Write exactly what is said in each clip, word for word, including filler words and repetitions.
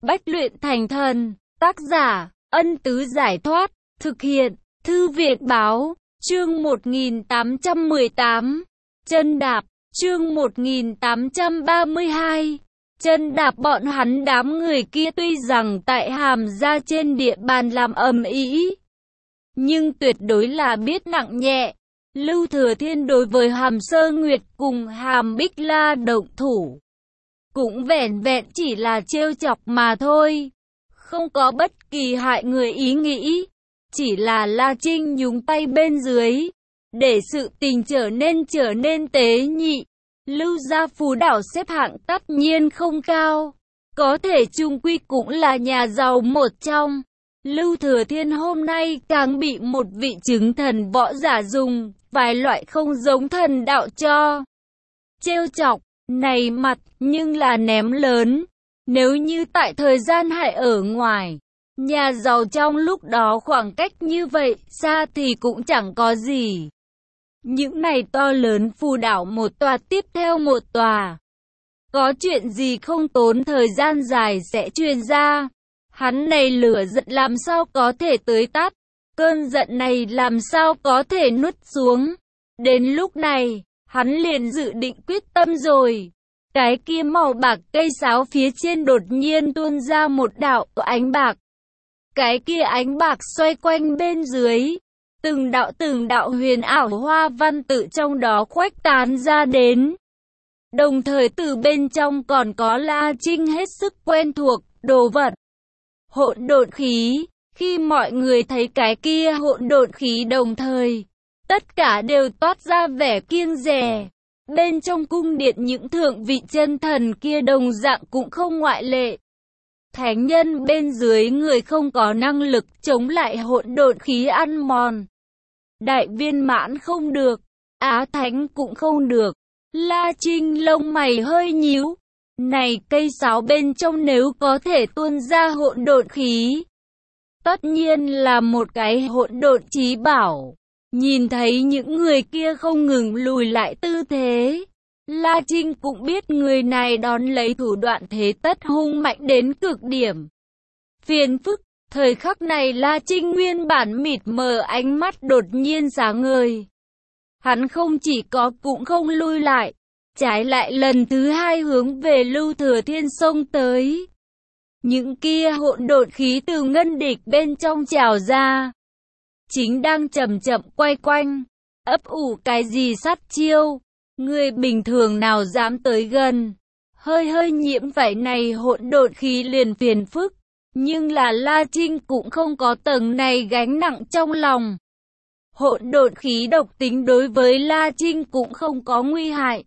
Bách luyện thành thần. Tác giả, Ân Tứ Giải Thoát. Thực hiện, Thư Viện Báo. Chương một nghìn tám trăm mười tám. Chân đạp. Chương một nghìn tám trăm ba mươi hai. Chân đạp. Bọn hắn đám người kia tuy rằng tại Hàm Gia trên địa bàn làm ầm ĩ, nhưng tuyệt đối là biết nặng nhẹ. Lưu Thừa Thiên đối với Hàm Sơ Nguyệt cùng Hàm Bích La động thủ, cũng vẻn vẹn chỉ là trêu chọc mà thôi, không có bất kỳ hại người ý nghĩ. Chỉ là La Trinh nhúng tay bên dưới, để sự tình trở nên trở nên tế nhị. Lưu gia phú đảo xếp hạng tất nhiên không cao, có thể chung quy cũng là nhà giàu một trong. Lưu Thừa Thiên hôm nay càng bị một vị chứng thần võ giả dùng vài loại không giống thần đạo cho trêu chọc. Này mặt nhưng là ném lớn. Nếu như tại thời gian hại ở ngoài, nhà giàu trong lúc đó khoảng cách như vậy xa thì cũng chẳng có gì. Những này to lớn phù đảo một tòa tiếp theo một tòa, có chuyện gì không tốn thời gian dài sẽ truyền ra. Hắn này lửa giận làm sao có thể tưới tắt, cơn giận này làm sao có thể nuốt xuống. Đến lúc này, hắn liền dự định quyết tâm rồi. Cái kia màu bạc cây sáo phía trên đột nhiên tuôn ra một đạo ánh bạc. Cái kia ánh bạc xoay quanh bên dưới, từng đạo từng đạo huyền ảo hoa văn tự trong đó khuếch tán ra đến. Đồng thời từ bên trong còn có La Trinh hết sức quen thuộc đồ vật, hỗn độn khí. Khi mọi người thấy cái kia hỗn độn khí đồng thời, tất cả đều toát ra vẻ kiêng dè. Bên trong cung điện những thượng vị chân thần kia đồng dạng cũng không ngoại lệ. Thánh nhân bên dưới người không có năng lực chống lại hỗn độn khí ăn mòn. Đại viên mãn không được, Á Thánh cũng không được. La Trinh lông mày hơi nhíu. Này cây sáo bên trong nếu có thể tuôn ra hỗn độn khí, tất nhiên là một cái hỗn độn chí bảo. Nhìn thấy những người kia không ngừng lùi lại tư thế, La Trinh cũng biết người này đón lấy thủ đoạn thế tất hung mạnh đến cực điểm. Phiền phức, thời khắc này La Trinh nguyên bản mịt mờ ánh mắt đột nhiên sáng ngời. Hắn không chỉ có cũng không lui lại, trái lại lần thứ hai hướng về Lưu Thừa Thiên xông tới. Những kia hỗn độn khí từ ngân địch bên trong trào ra, chính đang chậm chậm quay quanh, ấp ủ cái gì sát chiêu. Người bình thường nào dám tới gần, hơi hơi nhiễm phải này hỗn độn khí liền phiền phức. Nhưng là La Trinh cũng không có tầng này gánh nặng trong lòng. Hỗn độn khí độc tính đối với La Trinh cũng không có nguy hại,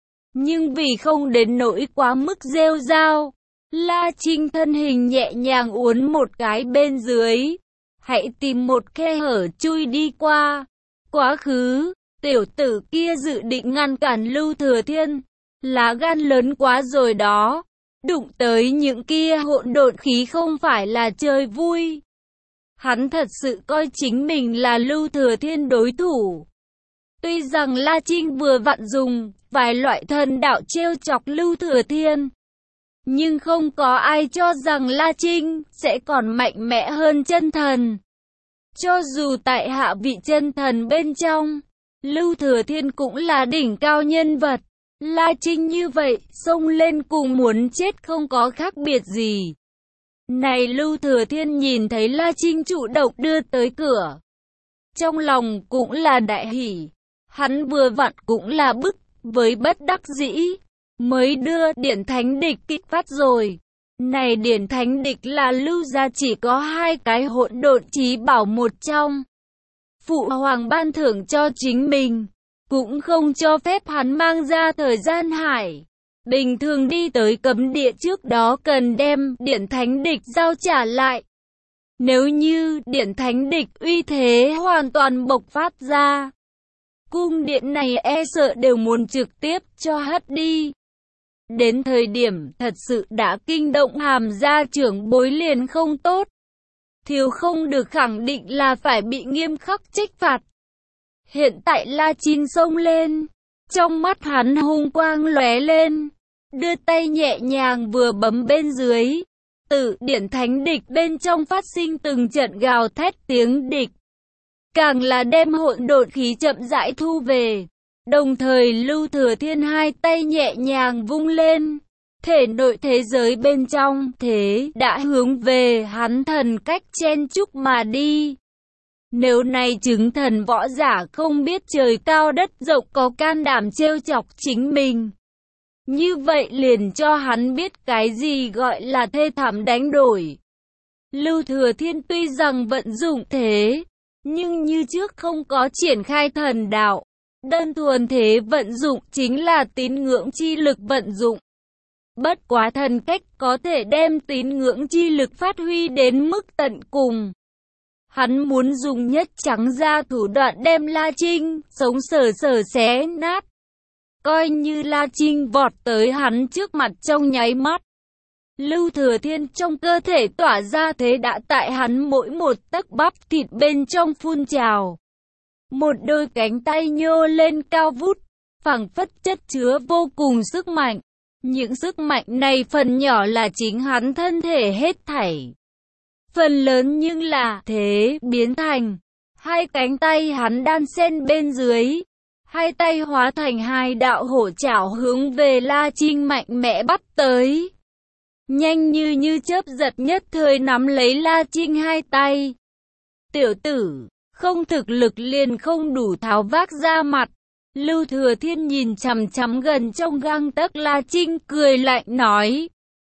nhưng vì không đến nỗi quá mức rêu rao, La Trinh thân hình nhẹ nhàng uốn một cái bên dưới, hãy tìm một khe hở chui đi qua. Quá khứ, tiểu tử kia dự định ngăn cản Lưu Thừa Thiên, lá gan lớn quá rồi đó. Đụng tới những kia hỗn độn khí không phải là chơi vui. Hắn thật sự coi chính mình là Lưu Thừa Thiên đối thủ. Tuy rằng La Trinh vừa vặn dùng vài loại thần đạo trêu chọc Lưu Thừa Thiên, nhưng không có ai cho rằng La Trinh sẽ còn mạnh mẽ hơn chân thần. Cho dù tại hạ vị chân thần bên trong, Lưu Thừa Thiên cũng là đỉnh cao nhân vật. La Trinh như vậy, xông lên cùng muốn chết không có khác biệt gì. Này Lưu Thừa Thiên nhìn thấy La Trinh chủ động đưa tới cửa, trong lòng cũng là đại hỉ. Hắn vừa vặn cũng là bức với bất đắc dĩ, mới đưa Điển Thánh Địch kích phát rồi. Này Điển Thánh Địch là Lưu gia chỉ có hai cái hỗn độn chí bảo một trong. Phụ hoàng ban thưởng cho chính mình, cũng không cho phép hắn mang ra thời gian hải. Bình thường đi tới cấm địa trước đó cần đem Điển Thánh Địch giao trả lại. Nếu như Điển Thánh Địch uy thế hoàn toàn bộc phát ra, cung điện này e sợ đều muốn trực tiếp cho hất đi. Đến thời điểm thật sự đã kinh động Hàm gia trưởng bối liền không tốt. Thiếu không được khẳng định là phải bị nghiêm khắc trách phạt. Hiện tại La Trinh xông lên, trong mắt hắn hung quang lóe lên, đưa tay nhẹ nhàng vừa bấm bên dưới, Tự điển thánh địch bên trong phát sinh từng trận gào thét tiếng địch. Càng là đem hỗn độn khí chậm rãi thu về. Đồng thời Lưu Thừa Thiên hai tay nhẹ nhàng vung lên. Thể nội thế giới bên trong thế đã hướng về hắn thần cách chen chúc mà đi. Nếu này chứng thần võ giả không biết trời cao đất rộng có can đảm trêu chọc chính mình, như vậy liền cho hắn biết cái gì gọi là thê thảm đánh đổi. Lưu Thừa Thiên tuy rằng vận dụng thế, nhưng như trước không có triển khai thần đạo. Đơn thuần thế vận dụng chính là tín ngưỡng chi lực vận dụng. Bất quá thần cách có thể đem tín ngưỡng chi lực phát huy đến mức tận cùng. Hắn muốn dùng nhất trắng ra thủ đoạn đem La Trinh sống sờ sờ xé nát. Coi như La Trinh vọt tới hắn trước mặt trong nháy mắt. Lưu Thừa Thiên trong cơ thể tỏa ra thế đã tại hắn mỗi một tấc bắp thịt bên trong phun trào. Một đôi cánh tay nhô lên cao vút, phảng phất chất chứa vô cùng sức mạnh. Những sức mạnh này phần nhỏ là chính hắn thân thể hết thảy. Phần lớn nhưng là thế biến thành. Hai cánh tay hắn đan xen bên dưới. Hai tay hóa thành hai đạo hổ chảo hướng về La Trinh mạnh mẽ bắt tới. Nhanh như như chớp giật nhất thời nắm lấy La Trinh hai tay. Tiểu tử, không thực lực liền không đủ tháo vác ra mặt. Lưu Thừa Thiên nhìn chằm chằm gần trong gang tấc La Trinh cười lạnh nói.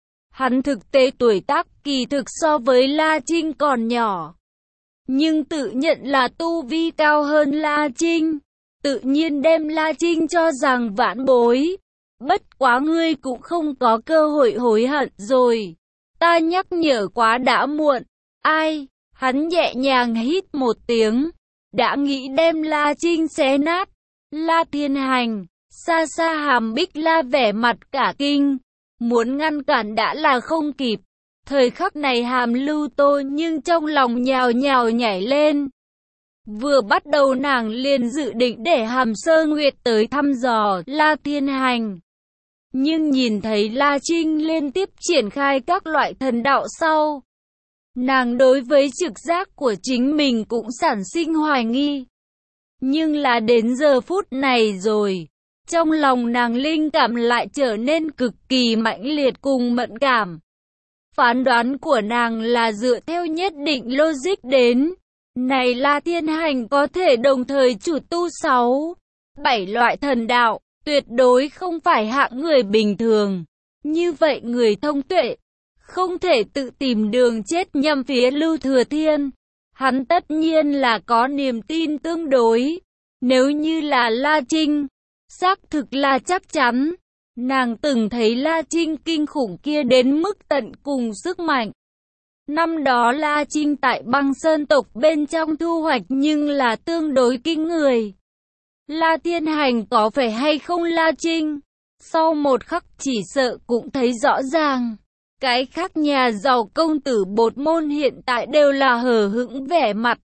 Hắn thực tế tuổi tác kỳ thực so với La Trinh còn nhỏ. Nhưng tự nhận là tu vi cao hơn La Trinh. Tự nhiên đem La Trinh cho rằng vãn bối. Bất quá ngươi cũng không có cơ hội hối hận rồi. Ta nhắc nhở quá đã muộn. Ai? Hắn nhẹ nhàng hít một tiếng. Đã nghĩ đem La Trinh xé nát. La Thiên Hành, xa xa Hàm Bích La vẻ mặt cả kinh. Muốn ngăn cản đã là không kịp. Thời khắc này Hàm Lưu Tô nhưng trong lòng nhào nhào nhảy lên. Vừa bắt đầu nàng liền dự định để Hàm Sơ Nguyệt tới thăm dò La Thiên Hành. Nhưng nhìn thấy La Trinh liên tiếp triển khai các loại thần đạo sau. Nàng đối với trực giác của chính mình cũng sản sinh hoài nghi. Nhưng là đến giờ phút này rồi. Trong lòng nàng linh cảm lại trở nên cực kỳ mãnh liệt cùng mẫn cảm. Phán đoán của nàng là dựa theo nhất định logic đến. Này La Thiên Hành có thể đồng thời chủ tu sáu, bảy loại thần đạo, tuyệt đối không phải hạng người bình thường. Như vậy người thông tuệ, không thể tự tìm đường chết nhằm phía Lưu Thừa Thiên. Hắn tất nhiên là có niềm tin tương đối. Nếu như là La Trinh, xác thực là chắc chắn. Nàng từng thấy La Trinh kinh khủng kia đến mức tận cùng sức mạnh. Năm đó La Trinh tại Băng Sơn tộc bên trong thu hoạch nhưng là tương đối kinh người. La Thiên Hành có phải hay không La Trinh? Sau một khắc chỉ sợ cũng thấy rõ ràng. Cái khác nhà giàu công tử bột môn hiện tại đều là hờ hững vẻ mặt.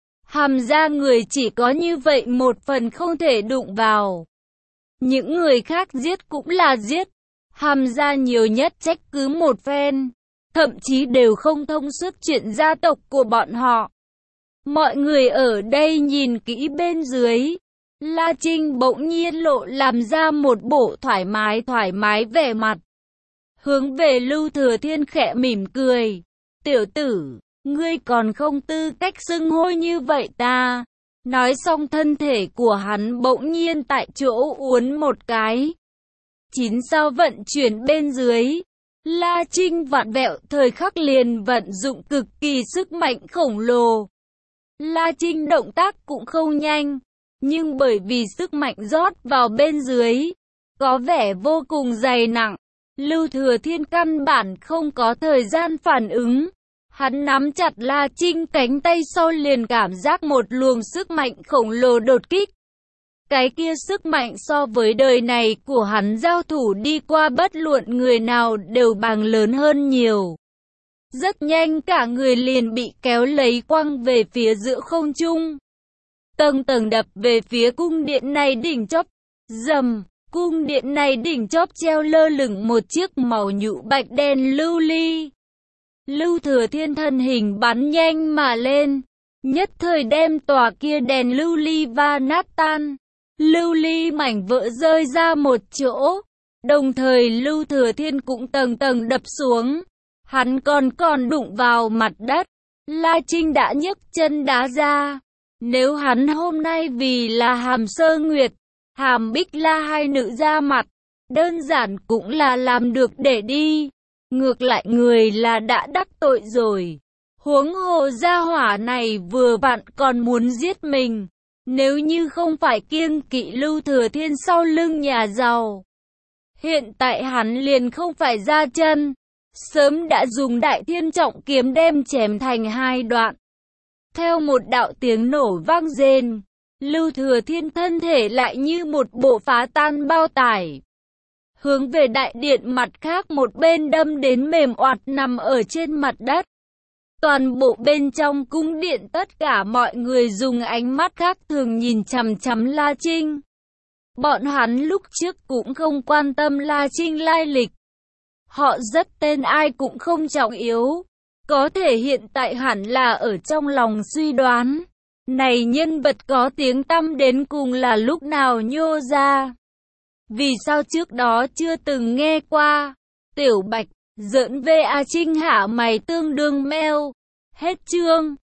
Hàm gia người chỉ có như vậy một phần không thể đụng vào. Những người khác giết cũng là giết. Hàm gia nhiều nhất trách cứ một phen. Thậm chí đều không thông suốt chuyện gia tộc của bọn họ. Mọi người ở đây nhìn kỹ bên dưới. La Trinh bỗng nhiên lộ làm ra một bộ thoải mái thoải mái vẻ mặt. Hướng về Lưu Thừa Thiên khẽ mỉm cười. Tiểu tử, ngươi còn không tư cách xưng hô như vậy ta. Nói xong thân thể của hắn bỗng nhiên tại chỗ uốn một cái. Chín sao vận chuyển bên dưới. La Trinh vặn vẹo thời khắc liền vận dụng cực kỳ sức mạnh khổng lồ. La Trinh động tác cũng không nhanh. Nhưng bởi vì sức mạnh rót vào bên dưới. Có vẻ vô cùng dày nặng. Lưu Thừa Thiên căn bản không có thời gian phản ứng. Hắn nắm chặt La Trinh cánh tay sau liền cảm giác một luồng sức mạnh khổng lồ đột kích. Cái kia sức mạnh so với đời này của hắn giao thủ đi qua bất luận người nào đều bằng lớn hơn nhiều. Rất nhanh cả người liền bị kéo lấy quăng về phía giữa không trung. Tầng tầng đập về phía cung điện này đỉnh chóp. Rầm, cung điện này đỉnh chóp treo lơ lửng một chiếc màu nhũ bạch đen lưu ly. Lưu Thừa Thiên thân hình bắn nhanh mà lên, nhất thời đem tòa kia đèn lưu ly va nát tan. Lưu ly mảnh vỡ rơi ra một chỗ, đồng thời Lưu Thừa Thiên cũng tầng tầng đập xuống. Hắn còn còn đụng vào mặt đất. La Trinh đã nhấc chân đá ra. Nếu hắn hôm nay vì là Hàm Sơ Nguyệt, Hàm Bích La hai nữ ra mặt, đơn giản cũng là làm được để đi. Ngược lại người là đã đắc tội rồi. Huống hồ gia hỏa này vừa vặn còn muốn giết mình. Nếu như không phải kiêng kỵ Lưu Thừa Thiên sau lưng nhà giàu, hiện tại hắn liền không phải ra chân, sớm đã dùng Đại Thiên Trọng kiếm đem chém thành hai đoạn. Theo một đạo tiếng nổ vang rền, Lưu Thừa Thiên thân thể lại như một bộ phá tan bao tải, hướng về đại điện mặt khác một bên đâm đến mềm oạt nằm ở trên mặt đất. Toàn bộ bên trong cung điện tất cả mọi người dùng ánh mắt khác thường nhìn chằm chằm La Trinh. Bọn hắn lúc trước cũng không quan tâm La Trinh lai lịch. Họ rất tên ai cũng không trọng yếu. Có thể hiện tại hẳn là ở trong lòng suy đoán. Này nhân vật có tiếng tăm đến cùng là lúc nào nhô ra. Vì sao trước đó chưa từng nghe qua. Tiểu Bạch, giỡn vê a Trinh hạ mày tương đương meo. Hết chương.